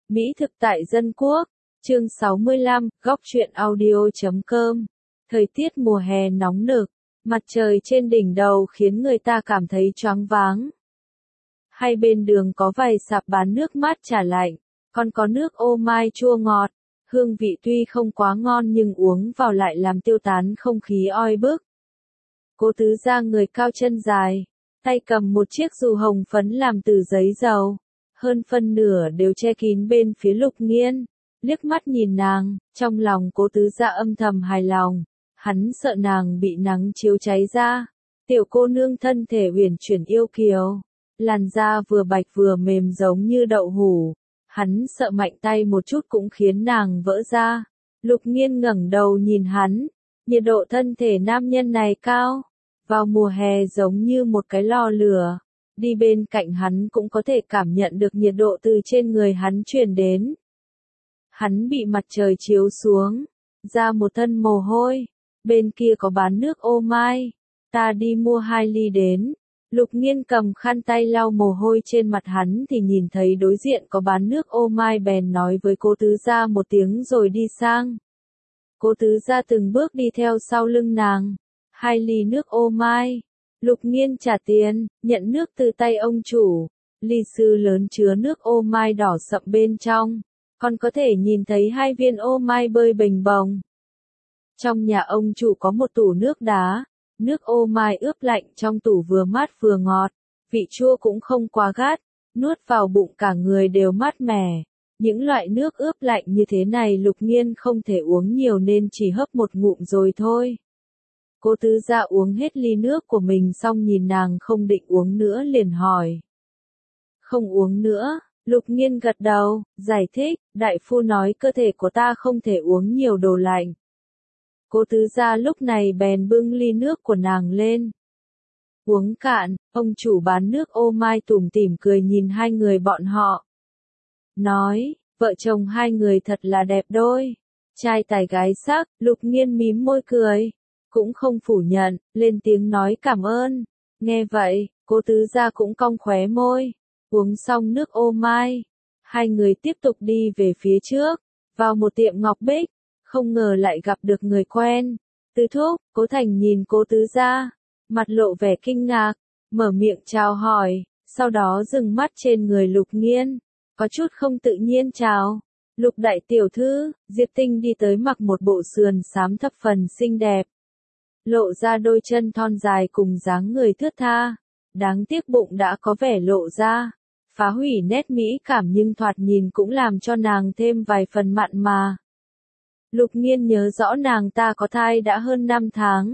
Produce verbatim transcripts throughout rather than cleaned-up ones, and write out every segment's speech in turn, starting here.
Mỹ thực tại Dân Quốc, chương sáu mươi lăm, góc truyện audio chấm com. Thời tiết mùa hè nóng nực, mặt trời trên đỉnh đầu khiến người ta cảm thấy choáng váng. Hai bên đường có vài sạp bán nước mát trà lạnh, còn có nước ô mai chua ngọt, hương vị tuy không quá ngon nhưng uống vào lại làm tiêu tán không khí oi bức. Cố Tứ Gia người cao chân dài, tay cầm một chiếc dù hồng phấn làm từ giấy dầu, hơn phân nửa đều che kín bên phía Lục Nghiên, liếc mắt nhìn nàng, trong lòng Cố Tứ Gia âm thầm hài lòng, hắn sợ nàng bị nắng chiếu cháy da. Tiểu cô nương thân thể uyển chuyển yêu kiều, làn da vừa bạch vừa mềm giống như đậu hũ, hắn sợ mạnh tay một chút cũng khiến nàng vỡ ra. Lục Nghiên ngẩng đầu nhìn hắn, nhiệt độ thân thể nam nhân này cao, vào mùa hè giống như một cái lò lửa, đi bên cạnh hắn cũng có thể cảm nhận được nhiệt độ từ trên người hắn truyền đến. Hắn bị mặt trời chiếu xuống, ra một thân mồ hôi, bên kia có bán nước ô mai, ta đi mua hai ly đến. Lục Nghiên cầm khăn tay lau mồ hôi trên mặt hắn thì nhìn thấy đối diện có bán nước ô mai bèn nói với Cố Tứ Gia một tiếng rồi đi sang. Cố Tứ Gia từng bước đi theo sau lưng nàng, hai ly nước ô mai. Lục Nghiên trả tiền, nhận nước từ tay ông chủ, ly sư lớn chứa nước ô mai đỏ sậm bên trong, còn có thể nhìn thấy hai viên ô mai bơi bềnh bồng. Trong nhà ông chủ có một tủ nước đá, nước ô mai ướp lạnh trong tủ vừa mát vừa ngọt, vị chua cũng không quá gắt, nuốt vào bụng cả người đều mát mẻ. Những loại nước ướp lạnh như thế này Lục Nghiên không thể uống nhiều nên chỉ hấp một ngụm rồi thôi. Cố Tứ Gia uống hết ly nước của mình xong nhìn nàng không định uống nữa liền hỏi. Không uống nữa, Lục Nghiên gật đầu, giải thích, đại phu nói cơ thể của ta không thể uống nhiều đồ lạnh. Cố Tứ Gia lúc này bèn bưng ly nước của nàng lên. Uống cạn, ông chủ bán nước ô mai tủm tỉm cười nhìn hai người bọn họ. Nói, vợ chồng hai người thật là đẹp đôi. Trai tài gái sắc, Lục Nghiên mím môi cười. Cũng không phủ nhận, lên tiếng nói cảm ơn. Nghe vậy, Cố Tứ Gia cũng cong khóe môi. Uống xong nước ô mai, hai người tiếp tục đi về phía trước, vào một tiệm ngọc bích, không ngờ lại gặp được người quen. Tứ thúc, Cố Thành nhìn Cố Tứ Gia, mặt lộ vẻ kinh ngạc, mở miệng chào hỏi, sau đó dừng mắt trên người Lục Nghiên, có chút không tự nhiên chào. Lục đại tiểu thư, Diệp Tinh đi tới mặc một bộ sườn xám thập phần xinh đẹp, lộ ra đôi chân thon dài cùng dáng người thướt tha, đáng tiếc bụng đã có vẻ lộ ra, phá hủy nét mỹ cảm nhưng thoạt nhìn cũng làm cho nàng thêm vài phần mặn mà. Lục Nghiên nhớ rõ nàng ta có thai đã hơn năm tháng.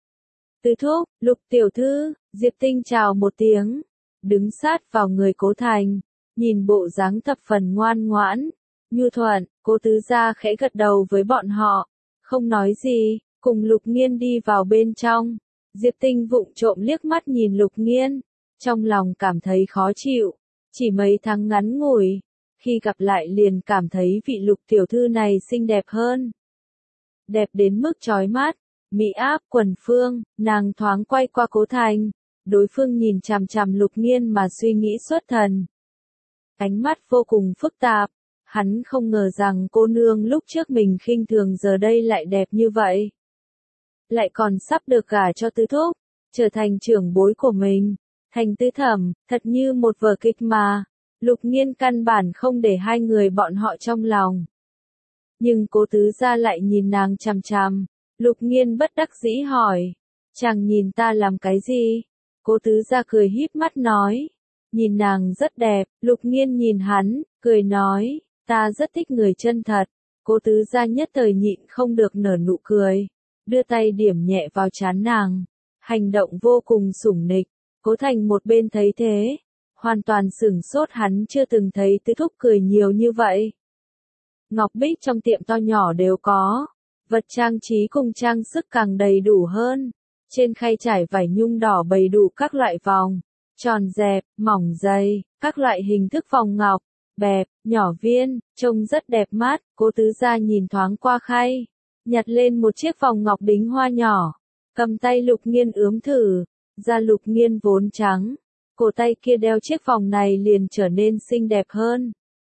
Tứ thúc, Lục tiểu thư, Diệp Tinh chào một tiếng, đứng sát vào người Cố Thành, nhìn bộ dáng thập phần ngoan ngoãn, nhu thuận. Cố Tứ Gia khẽ gật đầu với bọn họ, không nói gì, cùng Lục Nghiên đi vào bên trong. Diệp Tinh vụng trộm liếc mắt nhìn Lục Nghiên, trong lòng cảm thấy khó chịu, chỉ mấy tháng ngắn ngủi, khi gặp lại liền cảm thấy vị Lục tiểu thư này xinh đẹp hơn. Đẹp đến mức chói mắt, mỹ áp quần phương, nàng thoáng quay qua Cố Thành, đối phương nhìn chằm chằm Lục Nghiên mà suy nghĩ xuất thần. Ánh mắt vô cùng phức tạp, hắn không ngờ rằng cô nương lúc trước mình khinh thường giờ đây lại đẹp như vậy. Lại còn sắp được gả cho tứ thúc, trở thành trưởng bối của mình, thành tứ thẩm, thật như một vở kịch mà. Lục Nghiên căn bản không để hai người bọn họ trong lòng. Nhưng Cố Tứ Gia lại nhìn nàng chằm chằm, Lục Nghiên bất đắc dĩ hỏi, chàng nhìn ta làm cái gì? Cố Tứ Gia cười híp mắt nói, nhìn nàng rất đẹp. Lục Nghiên nhìn hắn, cười nói, ta rất thích người chân thật. Cố Tứ Gia nhất thời nhịn không được nở nụ cười, đưa tay điểm nhẹ vào trán nàng, hành động vô cùng sủng nịch. Cố Thành một bên thấy thế, hoàn toàn sửng sốt, hắn chưa từng thấy tứ thúc cười nhiều như vậy. Ngọc bích trong tiệm to nhỏ đều có, vật trang trí cùng trang sức càng đầy đủ hơn. Trên khay trải vải nhung đỏ bày đủ các loại vòng, tròn dẹp, mỏng dày, các loại hình thức vòng ngọc, bẹp, nhỏ viên, trông rất đẹp mắt. Cố Tứ Gia nhìn thoáng qua khay, nhặt lên một chiếc vòng ngọc đính hoa nhỏ, cầm tay Lục Nghiên ướm thử, da Lục Nghiên vốn trắng, cổ tay kia đeo chiếc vòng này liền trở nên xinh đẹp hơn.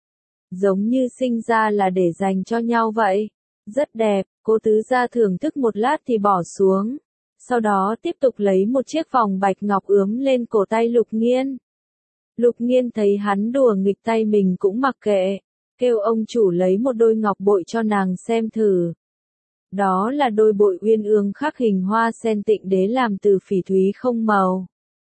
giống như sinh ra là để dành cho nhau vậy. Rất đẹp, cố tứ gia thưởng thức một lát thì bỏ xuống. Sau đó tiếp tục lấy một chiếc vòng bạch ngọc ướm lên cổ tay Lục Nghiên. Lục Nghiên thấy hắn đùa nghịch tay mình cũng mặc kệ, kêu ông chủ lấy một đôi ngọc bội cho nàng xem thử. Đó là đôi bội uyên ương khắc hình hoa sen tịnh đế làm từ phỉ thúy không màu.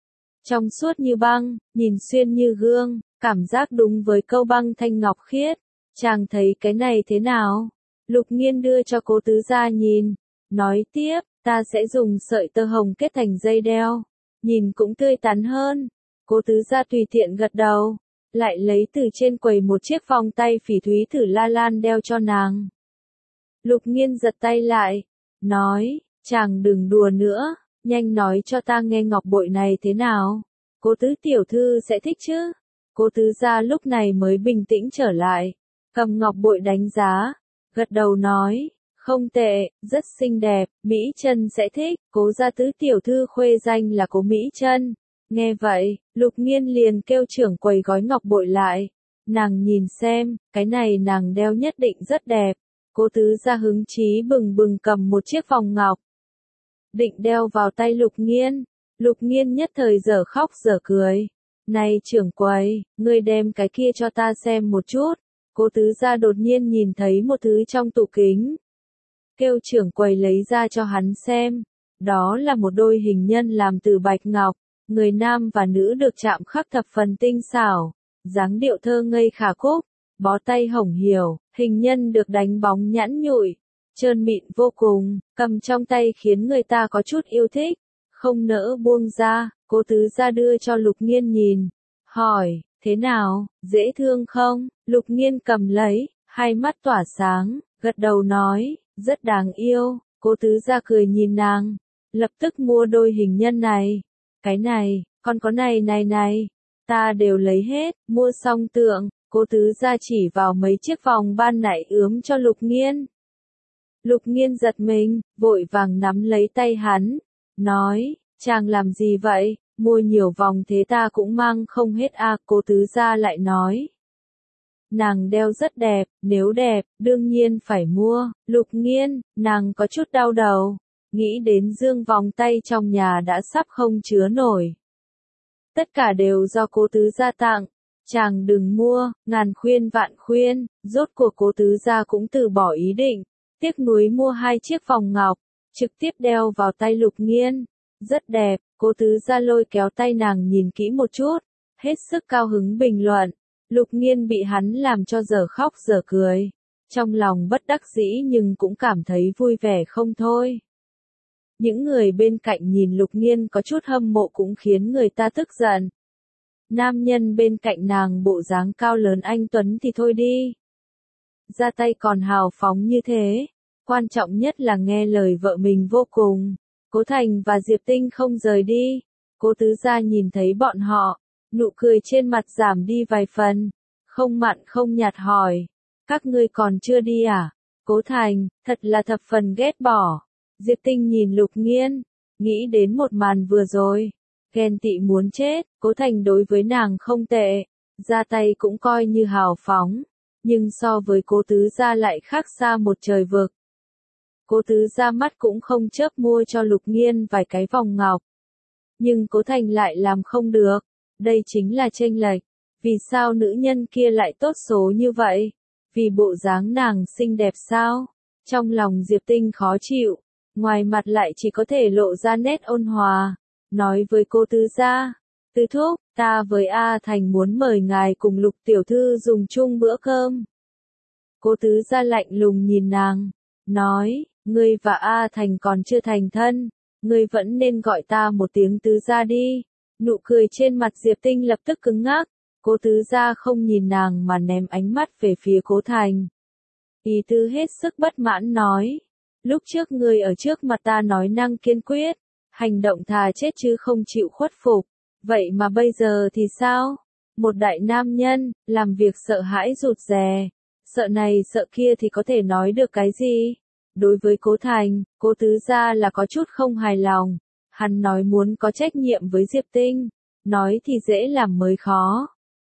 Trong suốt như băng, nhìn xuyên như gương, cảm giác đúng với câu băng thanh ngọc khiết. Chàng thấy cái này thế nào? Lục Nghiên đưa cho cố tứ gia nhìn, nói tiếp, ta sẽ dùng sợi tơ hồng kết thành dây đeo, nhìn cũng tươi tắn hơn. Cố tứ gia tùy tiện gật đầu, lại lấy từ trên quầy một chiếc vòng tay phỉ thúy thử la lan đeo cho nàng. Lục Nghiên giật tay lại, nói, chàng đừng đùa nữa, nhanh nói cho ta nghe ngọc bội này thế nào, cố tứ tiểu thư sẽ thích chứ. Cố tứ gia lúc này mới bình tĩnh trở lại, cầm ngọc bội đánh giá, gật đầu nói, không tệ, rất xinh đẹp, Mỹ Chân sẽ thích. Cố gia tứ tiểu thư khuê danh là Cố Mỹ Chân. Nghe vậy, Lục Nghiên liền kêu trưởng quầy gói ngọc bội lại. Nàng nhìn xem, cái này nàng đeo nhất định rất đẹp. Cố tứ gia hứng chí bừng bừng cầm một chiếc vòng ngọc, định đeo vào tay Lục Nghiên. Lục Nghiên nhất thời dở khóc dở cười. Này trưởng quầy, ngươi đem cái kia cho ta xem một chút. Cố tứ gia đột nhiên nhìn thấy một thứ trong tủ kính, kêu trưởng quầy lấy ra cho hắn xem. Đó là một đôi hình nhân làm từ bạch ngọc, người nam và nữ được chạm khắc thập phần tinh xảo, dáng điệu thơ ngây khả khúc, bó tay hồng hiểu, hình nhân được đánh bóng nhẵn nhụi, trơn mịn vô cùng, cầm trong tay khiến người ta có chút yêu thích, không nỡ buông ra. Cố tứ gia đưa cho Lục Nghiên nhìn, hỏi, thế nào, dễ thương không? Lục Nghiên cầm lấy, hai mắt tỏa sáng, gật đầu nói, rất đáng yêu. Cố tứ gia cười nhìn nàng, lập tức mua đôi hình nhân này. Cái này, còn có này này này, ta đều lấy hết. Mua xong tượng, cố tứ gia chỉ vào mấy chiếc vòng ban nãy ướm cho Lục Nghiên. Lục Nghiên giật mình, vội vàng nắm lấy tay hắn, nói, chàng làm gì vậy, mua nhiều vòng thế ta cũng mang không hết à. Cố tứ gia lại nói, nàng đeo rất đẹp, nếu đẹp, đương nhiên phải mua. Lục Nghiên, nàng có chút đau đầu, nghĩ đến dương vòng tay trong nhà đã sắp không chứa nổi. Tất cả đều do cố tứ gia tặng, chàng đừng mua. Ngàn khuyên vạn khuyên, rốt cuộc cố tứ gia cũng từ bỏ ý định, tiếc nuối mua hai chiếc vòng ngọc, trực tiếp đeo vào tay Lục Nghiên. Rất đẹp. Cố tứ gia lôi kéo tay nàng nhìn kỹ một chút, hết sức cao hứng bình luận. Lục Nghiên bị hắn làm cho dở khóc dở cười, trong lòng bất đắc dĩ nhưng cũng cảm thấy vui vẻ không thôi. Những người bên cạnh nhìn Lục Nghiên có chút hâm mộ cũng khiến người ta tức giận. Nam nhân bên cạnh nàng bộ dáng cao lớn anh tuấn thì thôi đi, ra tay còn hào phóng như thế, quan trọng nhất là nghe lời vợ mình vô cùng. Cố Thành và Diệp Tinh không rời đi. Cố tứ gia nhìn thấy bọn họ, nụ cười trên mặt giảm đi vài phần, không mặn không nhạt hỏi, các ngươi còn chưa đi à? Cố Thành, thật là thập phần ghét bỏ. Diệp Tinh nhìn Lục Nghiên, nghĩ đến một màn vừa rồi, ghen tị muốn chết. Cố Thành đối với nàng không tệ, ra tay cũng coi như hào phóng, nhưng so với cố tứ gia lại khác xa một trời vực. Cố tứ gia mắt cũng không chớp mua cho Lục Nghiên vài cái vòng ngọc, nhưng Cố Thành lại làm không được. Đây chính là chênh lệch. Vì sao nữ nhân kia lại tốt số như vậy? Vì bộ dáng nàng xinh đẹp sao? Trong lòng Diệp Tinh khó chịu, ngoài mặt lại chỉ có thể lộ ra nét ôn hòa, nói với cô tứ gia, tứ thúc, ta với A Thành muốn mời ngài cùng Lục tiểu thư dùng chung bữa cơm. Cô tứ gia lạnh lùng nhìn nàng, nói, ngươi và A Thành còn chưa thành thân, ngươi vẫn nên gọi ta một tiếng tứ gia đi. Nụ cười trên mặt Diệp Tinh lập tức cứng ngắc, cố tứ gia không nhìn nàng mà ném ánh mắt về phía Cố Thành. Ý tứ hết sức bất mãn nói, lúc trước ngươi ở trước mặt ta nói năng kiên quyết, hành động thà chết chứ không chịu khuất phục, vậy mà bây giờ thì sao? Một đại nam nhân, làm việc sợ hãi rụt rè, sợ này sợ kia thì có thể nói được cái gì? Đối với Cố Thành, Cố tứ gia là có chút không hài lòng. Hắn nói muốn có trách nhiệm với Diệp Tinh, nói thì dễ làm mới khó.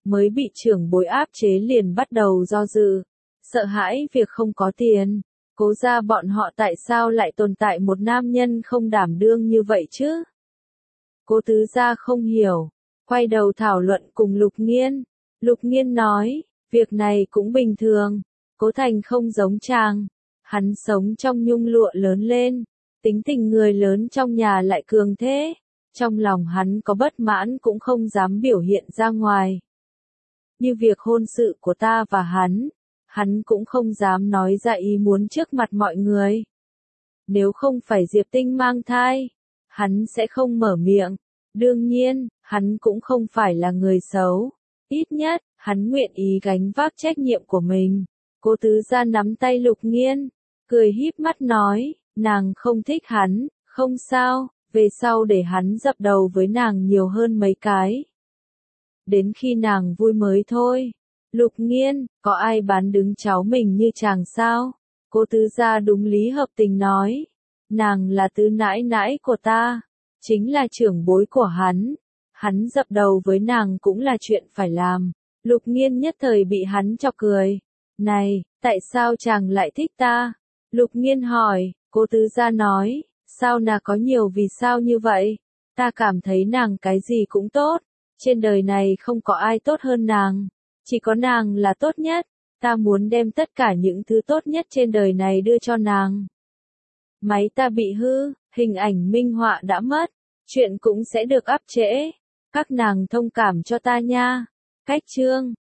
mới bị trưởng bối áp chế liền bắt đầu do dự, sợ hãi việc không có tiền. Cố gia bọn họ tại sao lại tồn tại một nam nhân không đảm đương như vậy chứ? Cố tứ gia không hiểu, quay đầu thảo luận cùng Lục Nghiên. Lục Nghiên nói, việc này cũng bình thường, Cố Thành không giống chàng, hắn sống trong nhung lụa lớn lên, tính tình người lớn trong nhà lại cường thế, trong lòng hắn có bất mãn cũng không dám biểu hiện ra ngoài. Như việc hôn sự của ta và hắn, hắn cũng không dám nói ra ý muốn trước mặt mọi người. Nếu không phải Diệp Tinh mang thai, hắn sẽ không mở miệng. Đương nhiên, hắn cũng không phải là người xấu. Ít nhất, hắn nguyện ý gánh vác trách nhiệm của mình. Cố tứ gia nắm tay Lục Nghiên, cười híp mắt nói, nàng không thích hắn, không sao, về sau để hắn dập đầu với nàng nhiều hơn mấy cái. Đến khi nàng vui mới thôi. Lục Nghiên, có ai bán đứng cháu mình như chàng sao? Cố tứ gia đúng lý hợp tình nói. Nàng là tứ nãi nãi của ta, chính là trưởng bối của hắn. Hắn dập đầu với nàng cũng là chuyện phải làm. Lục Nghiên nhất thời bị hắn chọc cười. Này, tại sao chàng lại thích ta? Lục Nghiên hỏi, cố tứ gia nói, sao nàng có nhiều vì sao như vậy? Ta cảm thấy nàng cái gì cũng tốt. Trên đời này không có ai tốt hơn nàng. Chỉ có nàng là tốt nhất, ta muốn đem tất cả những thứ tốt nhất trên đời này đưa cho nàng. Máy ta bị hư, hình ảnh minh họa đã mất, chuyện cũng sẽ được áp trễ. Các nàng thông cảm cho ta nha. Cách chương